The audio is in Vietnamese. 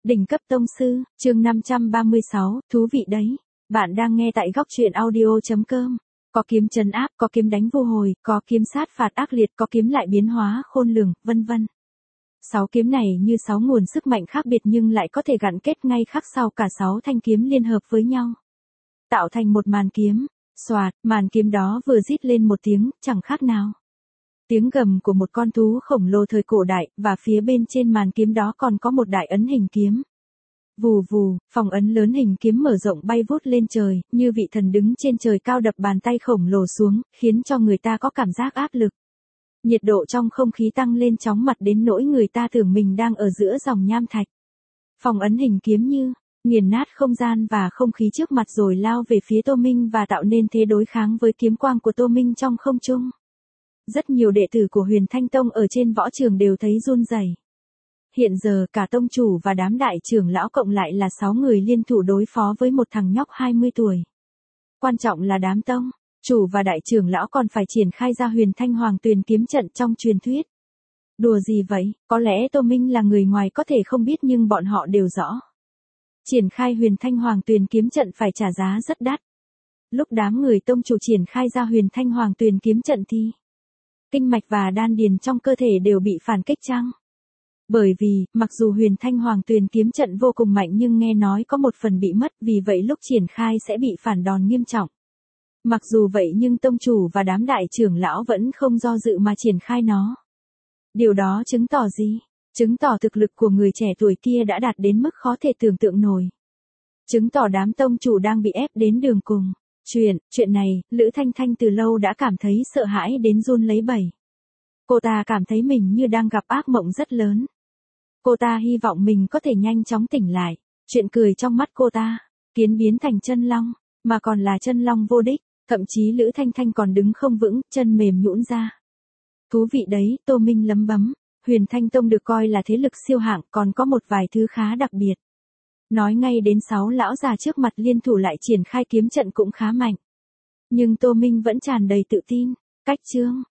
Đỉnh cấp tông sư, chương 536, thú vị đấy. Bạn đang nghe tại góc truyện audio.com. Có kiếm trấn áp, có kiếm đánh vô hồi, có kiếm sát phạt ác liệt, có kiếm lại biến hóa khôn lường, vân vân. 6 kiếm này như 6 nguồn sức mạnh khác biệt nhưng lại có thể gắn kết ngay khắc sau cả 6 thanh kiếm liên hợp với nhau, tạo thành một màn kiếm. Xoạt, màn kiếm đó vừa rít lên một tiếng, chẳng khác nào tiếng gầm của một con thú khổng lồ thời cổ đại, và phía bên trên màn kiếm đó còn có một đại ấn hình kiếm. Vù vù, phòng ấn lớn hình kiếm mở rộng bay vút lên trời, như vị thần đứng trên trời cao đập bàn tay khổng lồ xuống, khiến cho người ta có cảm giác áp lực. Nhiệt độ trong không khí tăng lên chóng mặt đến nỗi người ta tưởng mình đang ở giữa dòng nham thạch. Phòng ấn hình kiếm như nghiền nát không gian và không khí trước mặt rồi lao về phía Tô Minh và tạo nên thế đối kháng với kiếm quang của Tô Minh trong không trung. Rất nhiều đệ tử của Huyền Thanh Tông ở trên võ trường đều thấy run rẩy. Hiện giờ cả tông chủ và đám đại trưởng lão cộng lại là 6 người liên thủ đối phó với một thằng nhóc 20 tuổi. Quan trọng là đám tông chủ và đại trưởng lão còn phải triển khai ra Huyền Thanh Hoàng Tuyền kiếm trận trong truyền thuyết. Đùa gì vậy, có lẽ Tô Minh là người ngoài có thể không biết nhưng bọn họ đều rõ. Triển khai Huyền Thanh Hoàng Tuyền kiếm trận phải trả giá rất đắt. Lúc đám người tông chủ triển khai ra Huyền Thanh Hoàng Tuyền kiếm trận thì kinh mạch và đan điền trong cơ thể đều bị phản kích chăng? Bởi vì, mặc dù Huyền Thanh Hoàng Tuyền kiếm trận vô cùng mạnh nhưng nghe nói có một phần bị mất, vì vậy lúc triển khai sẽ bị phản đòn nghiêm trọng. Mặc dù vậy nhưng tông chủ và đám đại trưởng lão vẫn không do dự mà triển khai nó. Điều đó chứng tỏ gì? Chứng tỏ thực lực của người trẻ tuổi kia đã đạt đến mức khó thể tưởng tượng nổi. Chứng tỏ đám tông chủ đang bị ép đến đường cùng. Chuyện này, Lữ Thanh Thanh từ lâu đã cảm thấy sợ hãi đến run lấy bẩy. Cô ta cảm thấy mình như đang gặp ác mộng rất lớn. Cô ta hy vọng mình có thể nhanh chóng tỉnh lại. Chuyện cười trong mắt cô ta, kiến biến thành chân long, mà còn là chân long vô đích, thậm chí Lữ Thanh Thanh còn đứng không vững, chân mềm nhũn ra. Thú vị đấy, Tô Minh lấm bấm. Huyền Thanh Tông được coi là thế lực siêu hạng, còn có một vài thứ khá đặc biệt. Nói ngay đến 6 lão già trước mặt liên thủ lại triển khai kiếm trận cũng khá mạnh. Nhưng Tô Minh vẫn tràn đầy tự tin. Cách chương